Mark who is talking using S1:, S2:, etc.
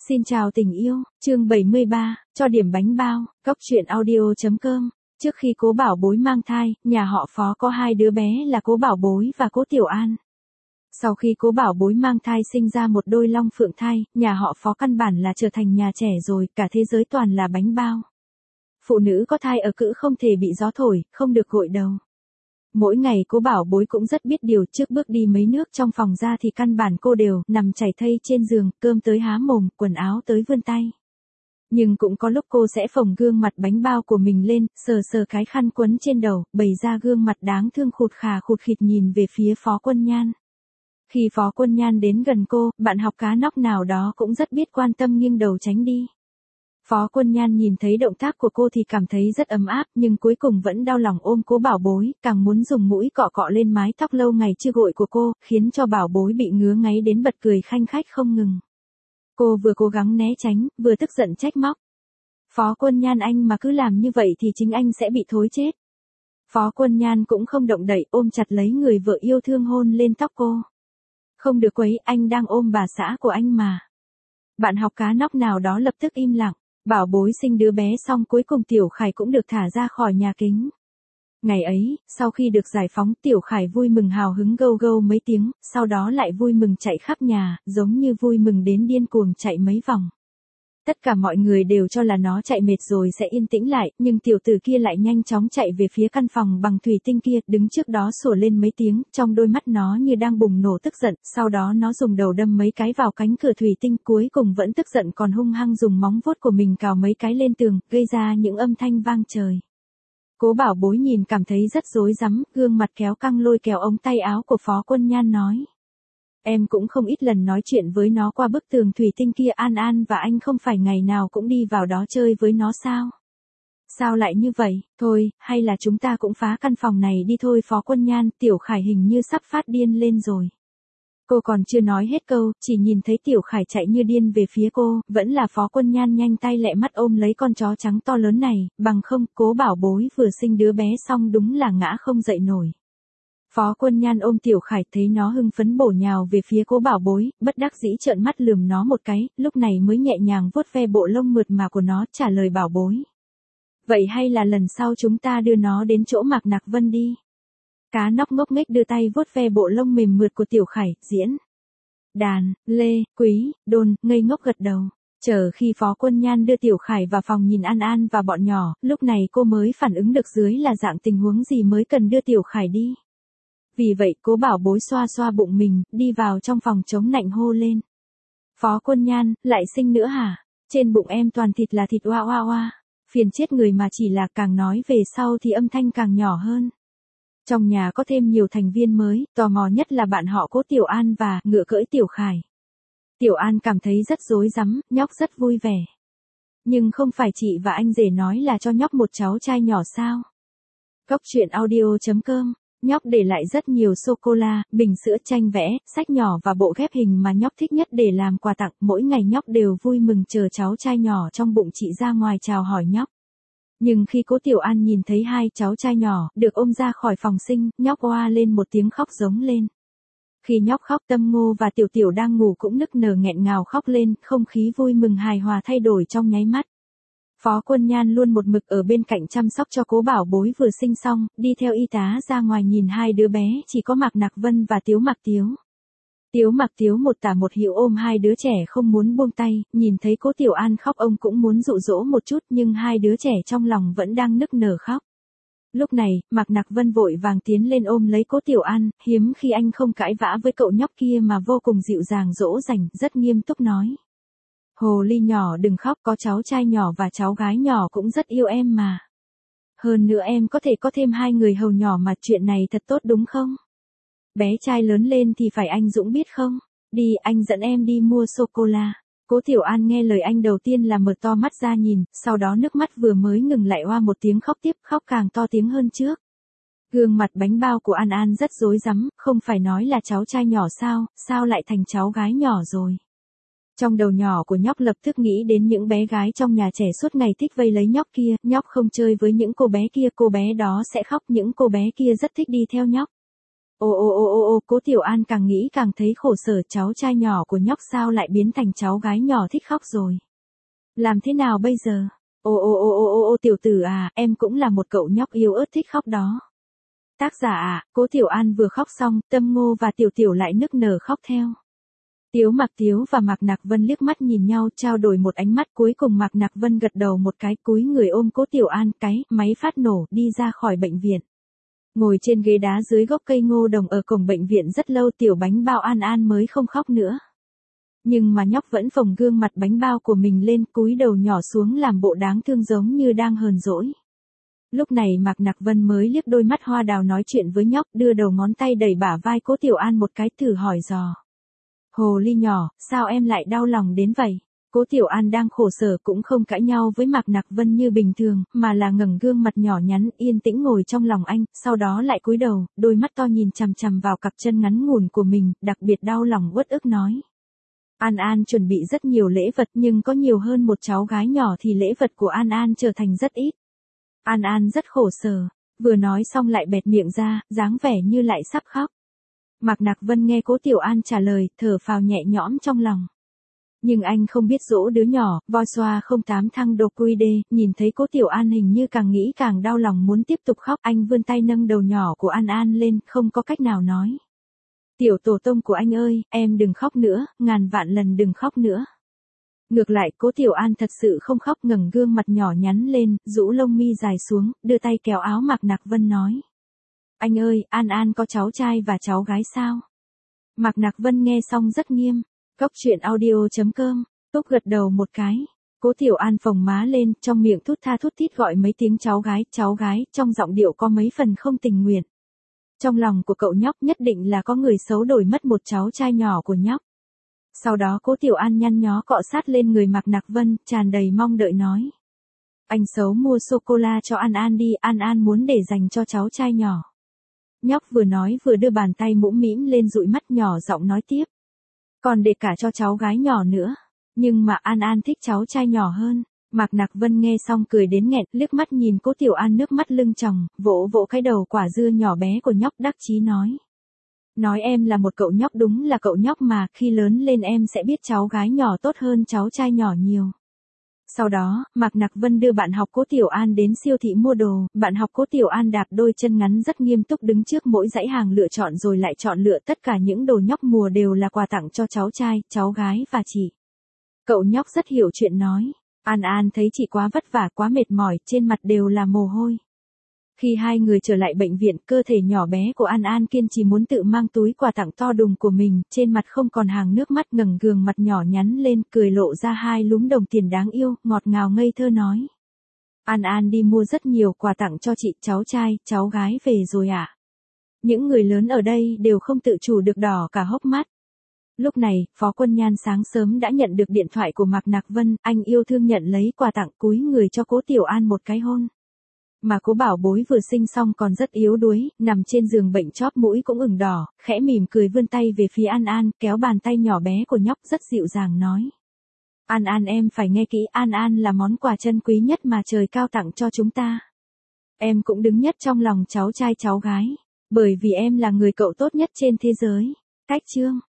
S1: Xin chào tình yêu, chương 73, cho điểm bánh bao, coctruyện.audio.com. Trước khi Cố Bảo Bối mang thai, nhà họ Phó có hai đứa bé là Cố Bảo Bối và Cố Tiểu An. Sau khi Cố Bảo Bối mang thai sinh ra một đôi long phượng thai, nhà họ Phó căn bản là trở thành nhà trẻ rồi, cả thế giới toàn là bánh bao. Phụ nữ có thai ở cữ không thể bị gió thổi, không được gội đầu. Mỗi ngày Cố Bảo Bối cũng rất biết điều, trước bước đi mấy nước trong phòng ra thì căn bản cô đều nằm chảy thây trên giường, cơm tới há mồm, quần áo tới vươn tay. Nhưng cũng có lúc cô sẽ phồng gương mặt bánh bao của mình lên, sờ sờ cái khăn quấn trên đầu, bày ra gương mặt đáng thương khụt khà khụt khịt nhìn về phía Phó Quân Nhan. Khi Phó Quân Nhan đến gần cô, bạn học cá nóc nào đó cũng rất biết quan tâm nghiêng đầu tránh đi. Phó Quân Nhan nhìn thấy động tác của cô thì cảm thấy rất ấm áp, nhưng cuối cùng vẫn đau lòng ôm Cố Bảo Bối, càng muốn dùng mũi cọ cọ lên mái tóc lâu ngày chưa gội của cô, khiến cho Bảo Bối bị ngứa ngáy đến bật cười khanh khách không ngừng. Cô vừa cố gắng né tránh, vừa tức giận trách móc. Phó Quân Nhan, anh mà cứ làm như vậy thì chính anh sẽ bị thối chết. Phó Quân Nhan cũng không động đậy, ôm chặt lấy người vợ yêu thương hôn lên tóc cô. Không được quấy, anh đang ôm bà xã của anh mà. Bạn học cá nóc nào đó lập tức im lặng. Bảo Bối sinh đứa bé xong cuối cùng Tiểu Khải cũng được thả ra khỏi nhà kính. Ngày ấy, sau khi được giải phóng, Tiểu Khải vui mừng hào hứng gâu gâu mấy tiếng, sau đó lại vui mừng chạy khắp nhà, giống như vui mừng đến điên cuồng chạy mấy vòng. Tất cả mọi người đều cho là nó chạy mệt rồi sẽ yên tĩnh lại, nhưng tiểu tử kia lại nhanh chóng chạy về phía căn phòng bằng thủy tinh kia, đứng trước đó sủa lên mấy tiếng, trong đôi mắt nó như đang bùng nổ tức giận, sau đó nó dùng đầu đâm mấy cái vào cánh cửa thủy tinh, cuối cùng vẫn tức giận còn hung hăng dùng móng vuốt của mình cào mấy cái lên tường, gây ra những âm thanh vang trời. Cố Bảo Bối nhìn cảm thấy rất rối rắm, gương mặt kéo căng lôi kéo ống tay áo của Phó Quân Nhan nói. Em cũng không ít lần nói chuyện với nó qua bức tường thủy tinh kia, An An và anh không phải ngày nào cũng đi vào đó chơi với nó sao? Sao lại như vậy? Thôi, hay là chúng ta cũng phá căn phòng này đi thôi. Phó Quân Nhan, Tiểu Khải hình như sắp phát điên lên rồi. Cô còn chưa nói hết câu, chỉ nhìn thấy Tiểu Khải chạy như điên về phía cô, vẫn là Phó Quân Nhan nhanh tay lẹ mắt ôm lấy con chó trắng to lớn này, bằng không, Cố Bảo Bối vừa sinh đứa bé xong đúng là ngã không dậy nổi. Phó Quân Nhan ôm Tiểu Khải thấy nó hưng phấn bổ nhào về phía Cố Bảo Bối, bất đắc dĩ trợn mắt lườm nó một cái, lúc này mới nhẹ nhàng vuốt ve bộ lông mượt mà của nó, trả lời Bảo Bối. Vậy hay là lần sau chúng ta đưa nó đến chỗ Mạc Nạc Vân đi. Cá nóc ngốc nghếch đưa tay vuốt ve bộ lông mềm mượt của Tiểu Khải, diễn. Đàn, Lê, Quý, Đôn, ngây ngốc gật đầu. Chờ khi Phó Quân Nhan đưa Tiểu Khải vào phòng nhìn An An và bọn nhỏ, lúc này cô mới phản ứng được dưới là dạng tình huống gì mới cần đưa Tiểu Khải đi. Vì vậy Cố Bảo Bối xoa xoa bụng mình, đi vào trong phòng chống nạnh hô lên. Phó Quân Nhan, lại sinh nữa hả? Trên bụng em toàn thịt là thịt, oa oa oa. Phiền chết người mà, chỉ là càng nói về sau thì âm thanh càng nhỏ hơn. Trong nhà có thêm nhiều thành viên mới, tò mò nhất là bạn họ Cố Tiểu An và ngựa cưỡi Tiểu Khải. Tiểu An cảm thấy rất rối rắm, nhóc rất vui vẻ. Nhưng không phải chị và anh rể nói là cho nhóc một cháu trai nhỏ sao? Coctruyện.audio.com. Nhóc để lại rất nhiều sô-cô-la, bình sữa, tranh vẽ, sách nhỏ và bộ ghép hình mà nhóc thích nhất để làm quà tặng. Mỗi ngày nhóc đều vui mừng chờ cháu trai nhỏ trong bụng chị ra ngoài chào hỏi nhóc. Nhưng khi Cố Tiểu An nhìn thấy hai cháu trai nhỏ được ôm ra khỏi phòng sinh, nhóc oa lên một tiếng khóc giống lên. Khi nhóc khóc, Tâm Ngô và Tiểu Tiểu đang ngủ cũng nức nở nghẹn ngào khóc lên, không khí vui mừng hài hòa thay đổi trong nháy mắt. Phó Quân Nhan luôn một mực ở bên cạnh chăm sóc cho Cố Bảo Bối vừa sinh xong, đi theo y tá ra ngoài nhìn hai đứa bé, chỉ có Mạc Nạc Vân và Tiếu Mạc Tiếu. Tiếu Mạc Tiếu một tả một hữu ôm hai đứa trẻ không muốn buông tay, nhìn thấy Cố Tiểu An khóc ông cũng muốn dụ dỗ một chút nhưng hai đứa trẻ trong lòng vẫn đang nức nở khóc. Lúc này, Mạc Nạc Vân vội vàng tiến lên ôm lấy Cố Tiểu An, hiếm khi anh không cãi vã với cậu nhóc kia mà vô cùng dịu dàng dỗ dành, rất nghiêm túc nói. Hồ ly nhỏ đừng khóc, có cháu trai nhỏ và cháu gái nhỏ cũng rất yêu em mà. Hơn nữa em có thể có thêm hai người hầu nhỏ mà, chuyện này thật tốt đúng không? Bé trai lớn lên thì phải anh Dũng biết không? Đi, anh dẫn em đi mua sô-cô-la. Cố Tiểu An nghe lời anh đầu tiên là mở to mắt ra nhìn, sau đó nước mắt vừa mới ngừng lại oa một tiếng khóc tiếp, khóc càng to tiếng hơn trước. Gương mặt bánh bao của An An rất rối rắm, không phải nói là cháu trai nhỏ sao lại thành cháu gái nhỏ rồi. Trong đầu nhỏ của nhóc lập tức nghĩ đến những bé gái trong nhà trẻ suốt ngày thích vây lấy nhóc kia, nhóc không chơi với những cô bé kia, cô bé đó sẽ khóc, những cô bé kia rất thích đi theo nhóc. Cố Tiểu An càng nghĩ càng thấy khổ sở, cháu trai nhỏ của nhóc sao lại biến thành cháu gái nhỏ thích khóc rồi. Làm thế nào bây giờ? Tiểu tử à, em cũng là một cậu nhóc yếu ớt thích khóc đó. Tác giả ạ, Cố Tiểu An vừa khóc xong, Tâm Ngô và Tiểu Tiểu lại nức nở khóc theo. Tiếu và Mạc Nạc Vân liếc mắt nhìn nhau, trao đổi một ánh mắt, cuối cùng Mạc Nạc Vân gật đầu một cái, cúi người ôm Cố Tiểu An, cái máy phát nổ, đi ra khỏi bệnh viện. Ngồi trên ghế đá dưới gốc cây ngô đồng ở cổng bệnh viện rất lâu, tiểu bánh bao An An mới không khóc nữa. Nhưng mà nhóc vẫn phồng gương mặt bánh bao của mình lên, cúi đầu nhỏ xuống làm bộ đáng thương giống như đang hờn dỗi. Lúc này Mạc Nạc Vân mới liếc đôi mắt hoa đào nói chuyện với nhóc, đưa đầu ngón tay đẩy bả vai Cố Tiểu An một cái, thử hỏi dò. Hồ ly nhỏ, sao em lại đau lòng đến vậy? Cố Tiểu An đang khổ sở cũng không cãi nhau với Mạc Nạc Vân như bình thường, mà là ngẩng gương mặt nhỏ nhắn, yên tĩnh ngồi trong lòng anh, sau đó lại cúi đầu, đôi mắt to nhìn chằm chằm vào cặp chân ngắn ngủn của mình, đặc biệt đau lòng uất ức nói. An An chuẩn bị rất nhiều lễ vật, nhưng có nhiều hơn một cháu gái nhỏ thì lễ vật của An An trở thành rất ít. An An rất khổ sở, vừa nói xong lại bẹt miệng ra, dáng vẻ như lại sắp khóc. Mạc Nạc Vân nghe Cố Tiểu An trả lời, thở phào nhẹ nhõm trong lòng. Nhưng anh không biết dỗ đứa nhỏ, voi xoa 08 thăng đô quy đê, nhìn thấy Cố Tiểu An hình như càng nghĩ càng đau lòng muốn tiếp tục khóc, anh vươn tay nâng đầu nhỏ của An An lên, không có cách nào nói. Tiểu tổ tông của anh ơi, em đừng khóc nữa, ngàn vạn lần đừng khóc nữa. Ngược lại, Cố Tiểu An thật sự không khóc, ngẩng gương mặt nhỏ nhắn lên, rũ lông mi dài xuống, đưa tay kéo áo Mạc Nạc Vân nói. Anh ơi, An An có cháu trai và cháu gái sao? Mạc Nạc Vân nghe xong rất nghiêm. Cốc truyện audio.com, Túc gật đầu một cái. Cố Tiểu An phồng má lên, trong miệng thút tha thút thít gọi mấy tiếng cháu gái, trong giọng điệu có mấy phần không tình nguyện. Trong lòng của cậu nhóc nhất định là có người xấu đổi mất một cháu trai nhỏ của nhóc. Sau đó Cố Tiểu An nhăn nhó cọ sát lên người Mạc Nạc Vân, tràn đầy mong đợi nói. Anh xấu mua sô-cô-la cho An An đi, An An muốn để dành cho cháu trai nhỏ. Nhóc vừa nói vừa đưa bàn tay mũm mĩm lên dụi mắt, nhỏ giọng nói tiếp. Còn để cả cho cháu gái nhỏ nữa. Nhưng mà An An thích cháu trai nhỏ hơn. Mạc Nạc Vân nghe xong cười đến nghẹn, liếc mắt nhìn Cố Tiểu An nước mắt lưng tròng, vỗ vỗ cái đầu quả dưa nhỏ bé của nhóc, đắc chí nói. Nói em là một cậu nhóc, đúng là cậu nhóc mà, khi lớn lên em sẽ biết cháu gái nhỏ tốt hơn cháu trai nhỏ nhiều. Sau đó, Mạc Nạc Vân đưa bạn học Cố Tiểu An đến siêu thị mua đồ, bạn học Cố Tiểu An đạp đôi chân ngắn rất nghiêm túc đứng trước mỗi dãy hàng lựa chọn rồi lại chọn lựa, tất cả những đồ nhóc mùa đều là quà tặng cho cháu trai, cháu gái và chị. Cậu nhóc rất hiểu chuyện nói, An An thấy chị quá vất vả, quá mệt mỏi, trên mặt đều là mồ hôi. Khi hai người trở lại bệnh viện, cơ thể nhỏ bé của An An kiên trì muốn tự mang túi quà tặng to đùng của mình, trên mặt không còn hàng nước mắt, ngẩng gương mặt nhỏ nhắn lên, cười lộ ra hai lúm đồng tiền đáng yêu, ngọt ngào ngây thơ nói. An An đi mua rất nhiều quà tặng cho chị, cháu trai, cháu gái về rồi ạ. Những người lớn ở đây đều không tự chủ được đỏ cả hốc mắt. Lúc này, Phó Quân Nhan sáng sớm đã nhận được điện thoại của Mạc Nạc Vân, anh yêu thương nhận lấy quà tặng, cúi người cho Cố Tiểu An một cái hôn. Mà Cố Bảo Bối vừa sinh xong còn rất yếu đuối, nằm trên giường bệnh, chóp mũi cũng ửng đỏ, khẽ mỉm cười vươn tay về phía An An, kéo bàn tay nhỏ bé của nhóc rất dịu dàng nói. An An em phải nghe kỹ, An An là món quà chân quý nhất mà trời cao tặng cho chúng ta. Em cũng đứng nhất trong lòng cháu trai cháu gái, bởi vì em là người cậu tốt nhất trên thế giới. Cách chương.